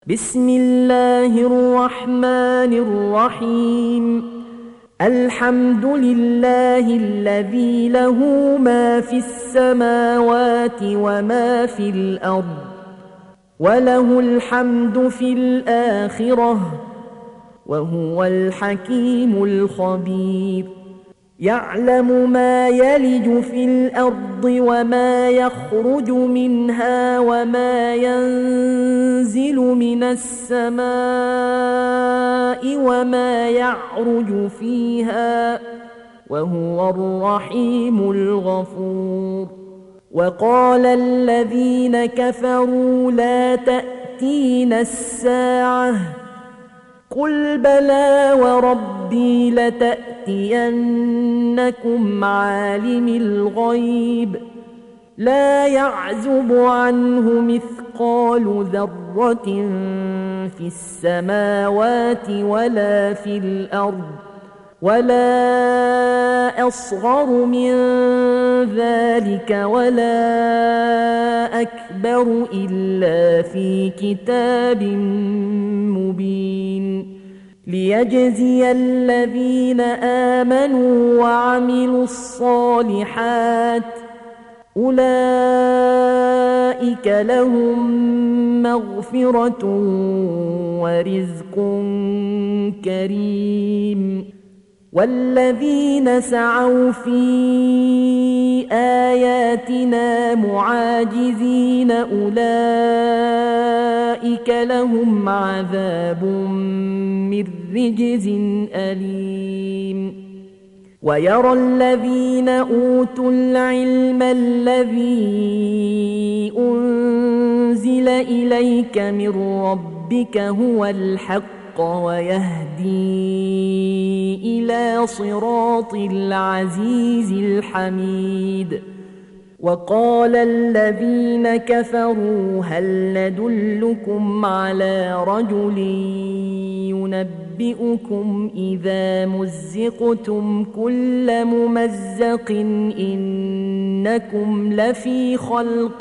بسم الله الرحمن الرحيم. الحمد لله الذي له ما في السماوات وما في الأرض، وله الحمد في الآخرة، وهو الحكيم الخبير. يعلم ما يلج في الأرض وما يخرج منها وما ينزل من السماء وما يعرج فيها، وهو الرحيم الغفور. وقال الذين كفروا لا تأتينا الساعة، قل بلى وربي لتأتينكم عالم الغيب لا يعزب عنه مثقال ذرة في السماوات ولا في الأرض، ولا أصغر من ذلك ولا أكبر إلا في كتاب مبين، ليجزي الذين آمنوا وعملوا الصالحات أولئك لهم مغفرة ورزق كريم. والذين سعوا في آياتنا معاجزين أولئك لهم عذاب من رجز أليم. ويرى الذين أوتوا العلم الذي أنزل إليك من ربك هو الحق ويهدي إلى صراط العزيز الحميد. وقال الذين كفروا هل ندلكم على رجل ينبئكم إذا مزقتم كل ممزق إنكم لفي خلق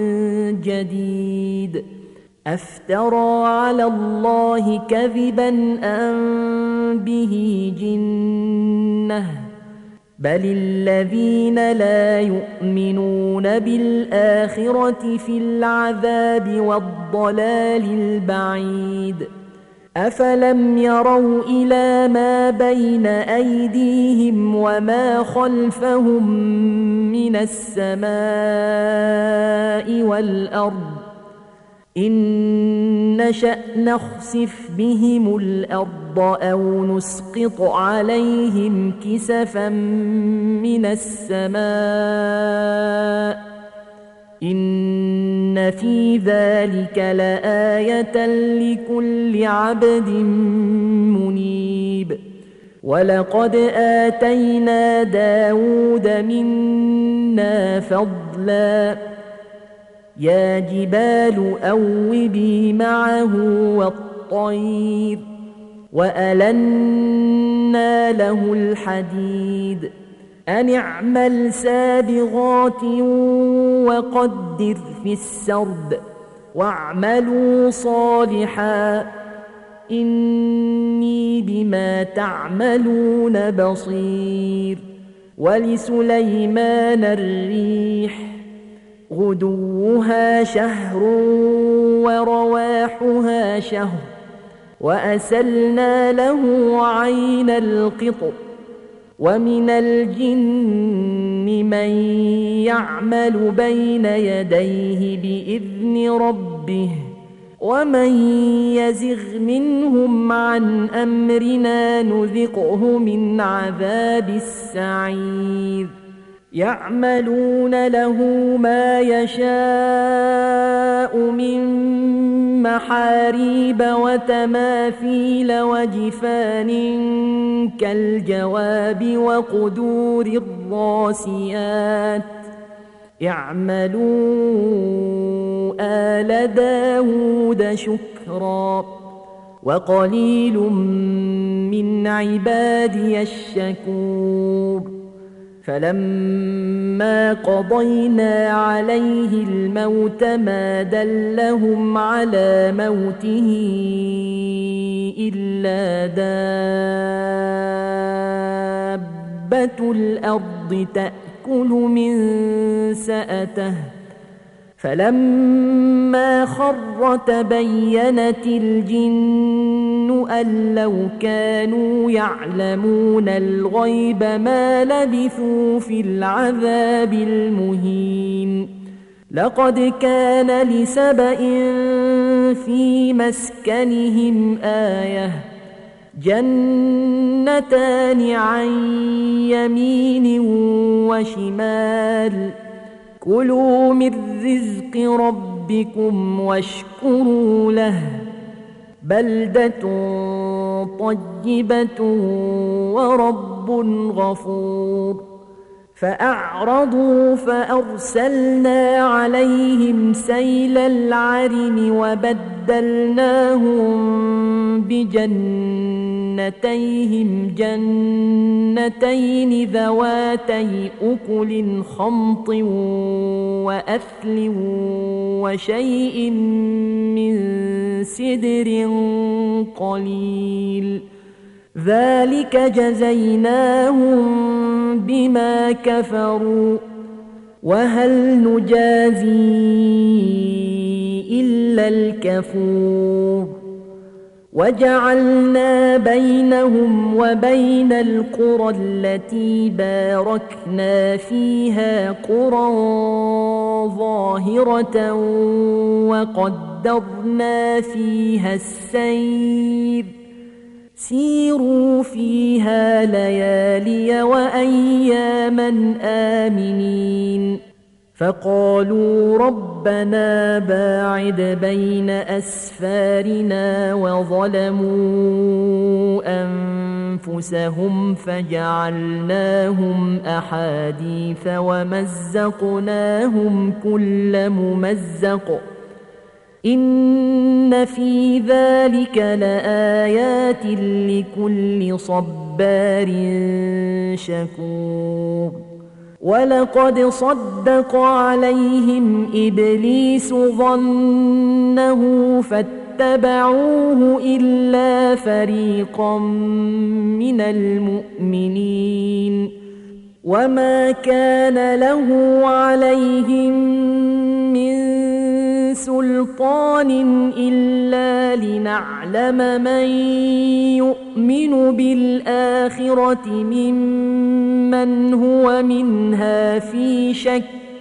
جديد، أفترى على الله كذبا أم به جنة، بل الذين لا يؤمنون بالآخرة في العذاب والضلال البعيد. أفلم يروا إلى ما بين أيديهم وما خلفهم من السماء والأرض إن نشأ نخسف بهم الأرض أو نسقط عليهم كسفا من السماء إن في ذلك لآية لكل عبد منيب. ولقد آتينا داود منا فضلا، يا جبال أوبي معه والطير، وألنا له الحديد، أن اعمل سابغات وقدر في السرد، واعملوا صالحا إني بما تعملون بصير. ولسليمان الريح غدوها شهر ورواحها شهر، وأسلنا له عين القطر، ومن الجن من يعمل بين يديه بإذن ربه، ومن يزغ منهم عن أمرنا نذقه من عذاب السعير. يعملون له ما يشاء من محاريب وتماثيل وجفان كالجواب وقدور الراسيات. اعملوا آل داود شكرا، وقليل من عبادي الشكور. فلما قضينا عليه الموت ما دلهم على موته إلا دابة الأرض تأكل من سأته فلما خر تبينت الجن أن لو كانوا يعلمون الغيب ما لبثوا في العذاب المهين لقد كان لسبإ في مسكنهم آية جنتان عن يمين وشمال كلوا من رزق ربكم واشكروا له بلدة طيبة ورب غفور فأعرضوا فأرسلنا عليهم سيل العرم وبدلناهم بجنتيهم جنتين ذواتي أكل خمط وأثل وشيء من سدر قليل ذلك جزيناهم بما كفروا وهل نجازي إلا الكفور وجعلنا بينهم وبين القرى التي باركنا فيها قرى ظاهرة وقدرنا فيها السير سيروا فيها ليالي وأياما آمنين فقالوا ربنا باعد بين أسفارنا وظلموا أنفسهم فجعلناهم أحاديث ومزقناهم كل ممزق إن في ذلك لآيات لكل صبار شكور ولقد صدق عليهم إبليس ظنه فاتبعوه إلا فريقا من المؤمنين وما كان له عليهم من سلطان إلا لنعلم من يؤمن بالآخرة ممن هو منها في شك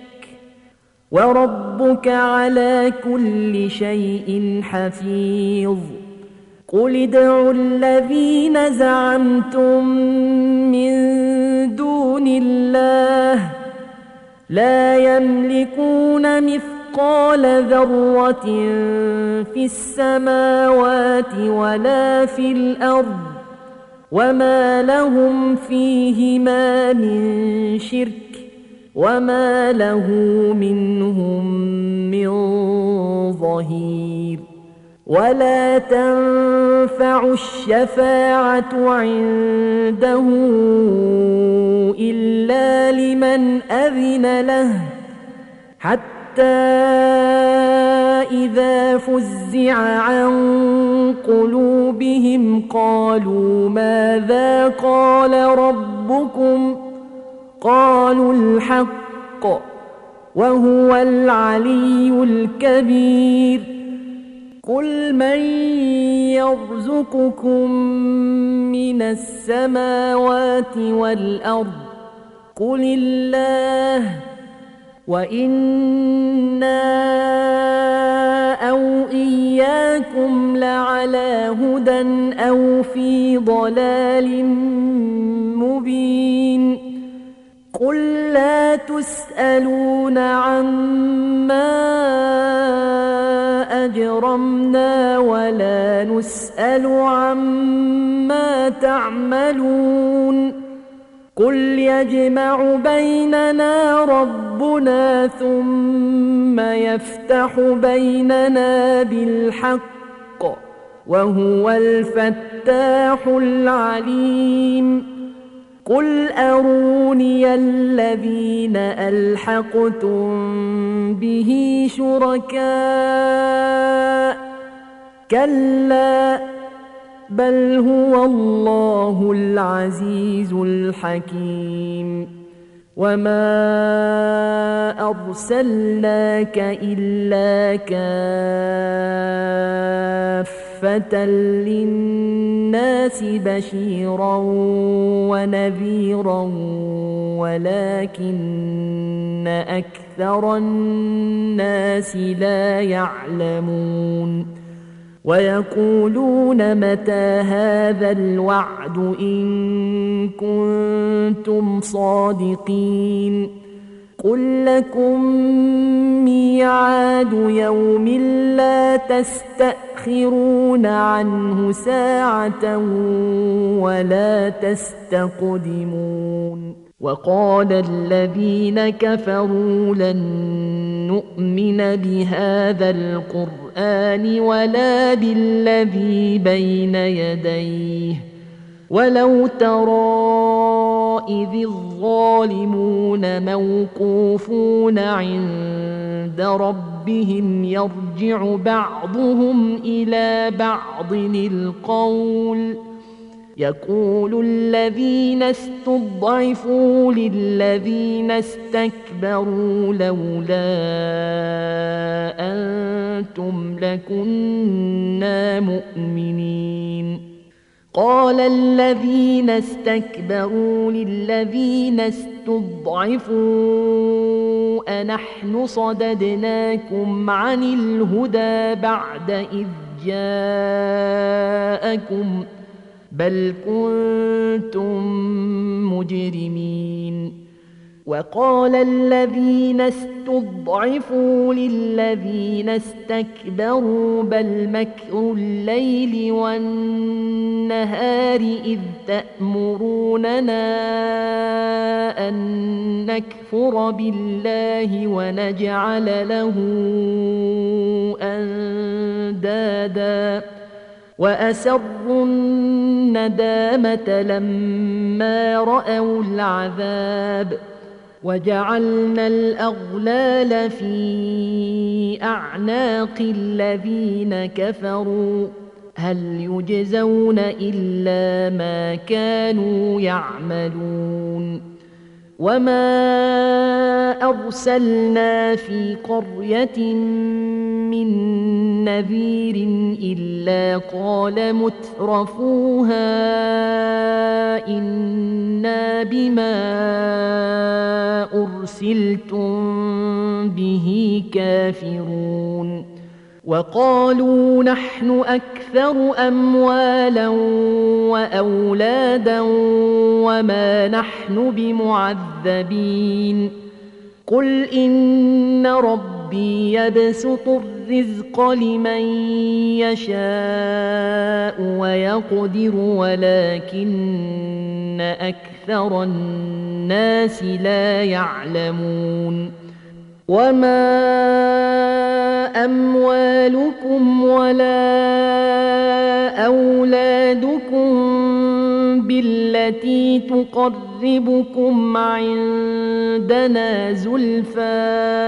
وربك على كل شيء حفيظ قل ادعوا الذين زعمتم من دون الله لا يملكون مثقال ذرة في السماوات ولا في الأرض وما لهم فيهما من شرك وما له منهم من ظهير ولا تنفع الشفاعة عنده إلا لمن أذن له حتى إذا فزع عن قلوبهم قالوا ماذا قال ربكم قالوا الحق وهو العلي الكبير قل من يرزقكم من السماوات والأرض قل الله وإنا أو إياكم لعلى هدى أو في ضلال مبين قل لا تسألون عما أجرمنا ولا نسأل عما تعملون قل يجمع بيننا ربنا ثم يفتح بيننا بالحق وهو الفتاح العليم قل أروني الذين ألحقتم به شركاء كلا بل هو الله العزيز الحكيم وما أرسلناك إلا كافة للناس بشيرا ونذيرا ولكن أكثر الناس لا يعلمون ويقولون متى هذا الوعد إن كنتم صادقين قل لكم ميعاد يوم لا تستأخرون عنه ساعة ولا تستقدمون وقال الذين كفروا لن نؤمن بهذا القرآن ولا بالذي بين يديه ولو ترى إذ الظالمون موقوفون عند ربهم يرجع بعضهم إلى بعض القول يقول الذين استضعفوا للذين استكبروا لولا أنتم لكنا مؤمنين قال الذين استكبروا للذين استضعفوا أنحن صددناكم عن الهدى بعد إذ جاءكم بل كنتم مجرمين وقال الذين استضعفوا للذين استكبروا بل مكر الليل والنهار إذ تأمروننا أن نكفر بالله ونجعل له أندادا وأسروا الندامة لما رأوا العذاب وجعلنا الأغلال في أعناق الذين كفروا هل يجزون إلا ما كانوا يعملون وما أرسلنا في قرية من نذير إلا قال مترفوها إنا بما أرسلتم به كافرون وقالوا نحن أكثر أموالا وأولادا وما نحن بمعذبين قل إن ربي يبسط الرزق لمن يشاء ويقدر ولكن أكثر الناس لا يعلمون وما أموالكم ولا أولادكم بالتي تقربكم عندنا زلفى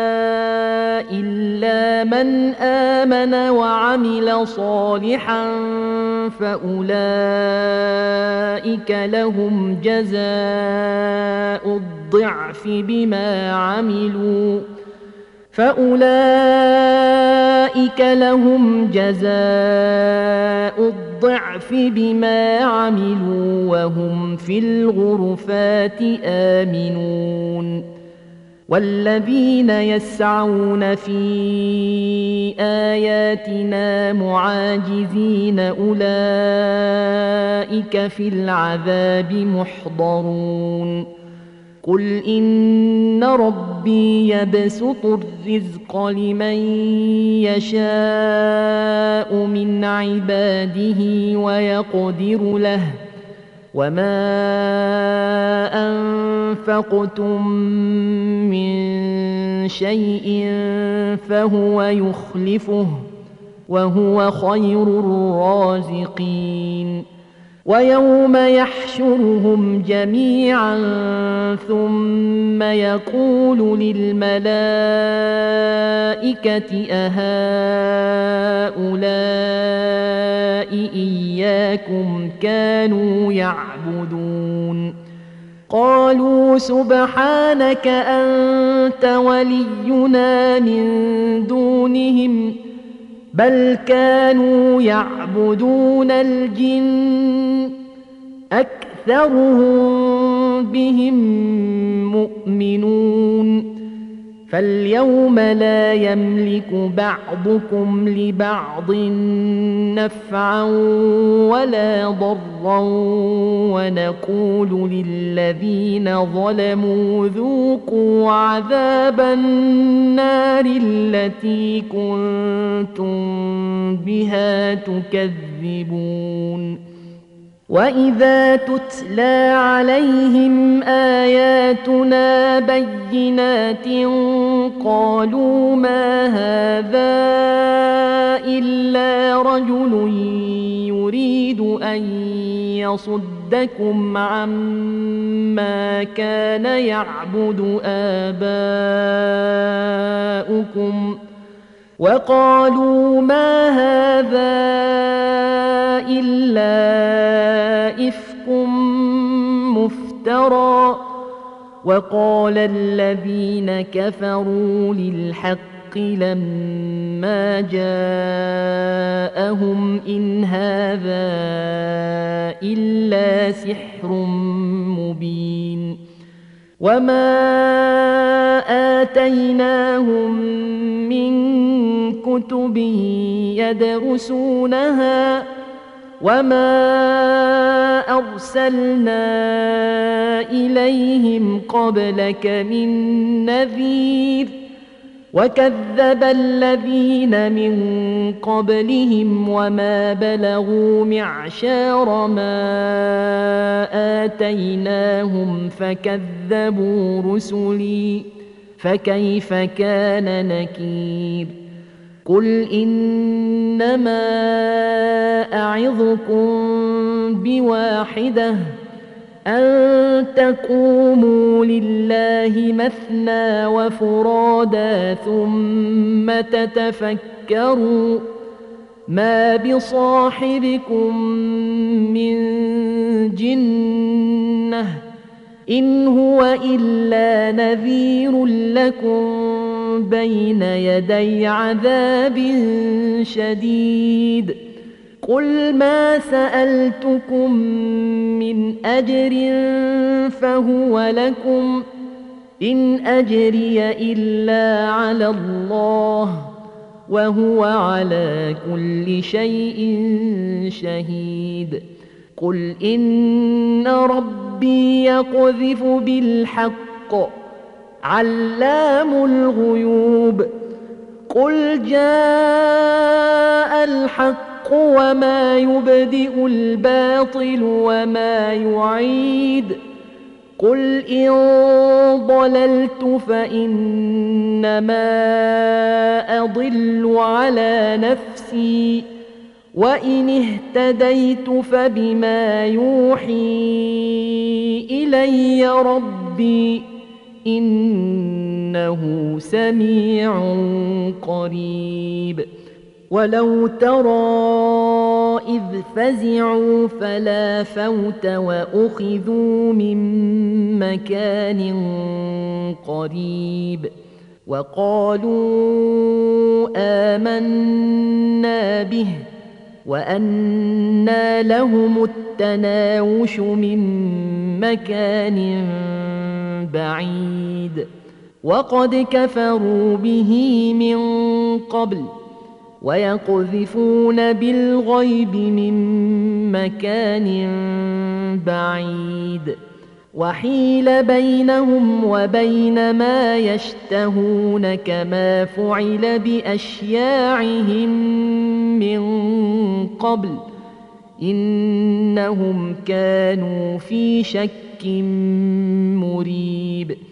إلا من آمن وعمل صالحا فأولئك لهم جزاء الضعف بما عملوا وهم في الغرفات آمنون والذين يسعون في آياتنا معاجزين أولئك في العذاب محضرون قل إن ربي يبسط الرزق لمن يشاء من عباده ويقدر له وما أنفقتم من شيء فهو يخلفه وهو خير الرازقين ويوم يحشرهم جميعا ثم يقول للملائكة أهؤلاء إياكم كانوا يعبدون قالوا سبحانك أنت ولينا من دونهم بل كانوا يعبدون الجن أكثرهم بهم مؤمنون فاليوم لا يملك بعضكم لبعض نفعا ولا ضرا ونقول للذين ظلموا ذوقوا عذاب النار التي كنتم بها تكذبون وإذا تتلى عليهم آياتنا بينات قالوا ما هذا إلا رجل يريد أن يصدكم عما كان يعبد آباؤكم وقالوا ما هذا إلا إفك مفترى وقال الذين كفروا للحق لما جاءهم إن هذا إلا سحر مبين وما آتيناهم من كتب يدرسونها وما أرسلنا إليهم قبلك من نذير وكذب الذين من قبلهم وما بلغوا معشار ما آتيناهم فكذبوا رسلي فكيف كان نكير قل إنما أعظكم بواحدة أن تقوموا لله مثنى وفرادا ثم تتفكروا ما بصاحبكم من جنة إن هو إلا نذير لكم بين يدي عذاب شديد قل ما سألتكم من أجر فهو لكم إن أجري إلا على الله وهو على كل شيء شهيد قل إن ربي يقذف بالحق علام الغيوب قل جاء الحق وما يبدئ الباطل وما يعيد قل إن ضللت فإنما أضل على نفسي وإن اهتديت فبما يوحي إلي ربي إنه سميع قريب ولو ترى إذ فزعوا فلا فوت وأخذوا من مكان قريب وقالوا آمنا به وأنى لهم التناوش من مكان بعيد وقد كفروا به من قبل ويقذفون بالغيب من مكان بعيد وحيل بينهم وبين ما يشتهون كما فعل بأشياعهم من قبل إنهم كانوا في شك مريب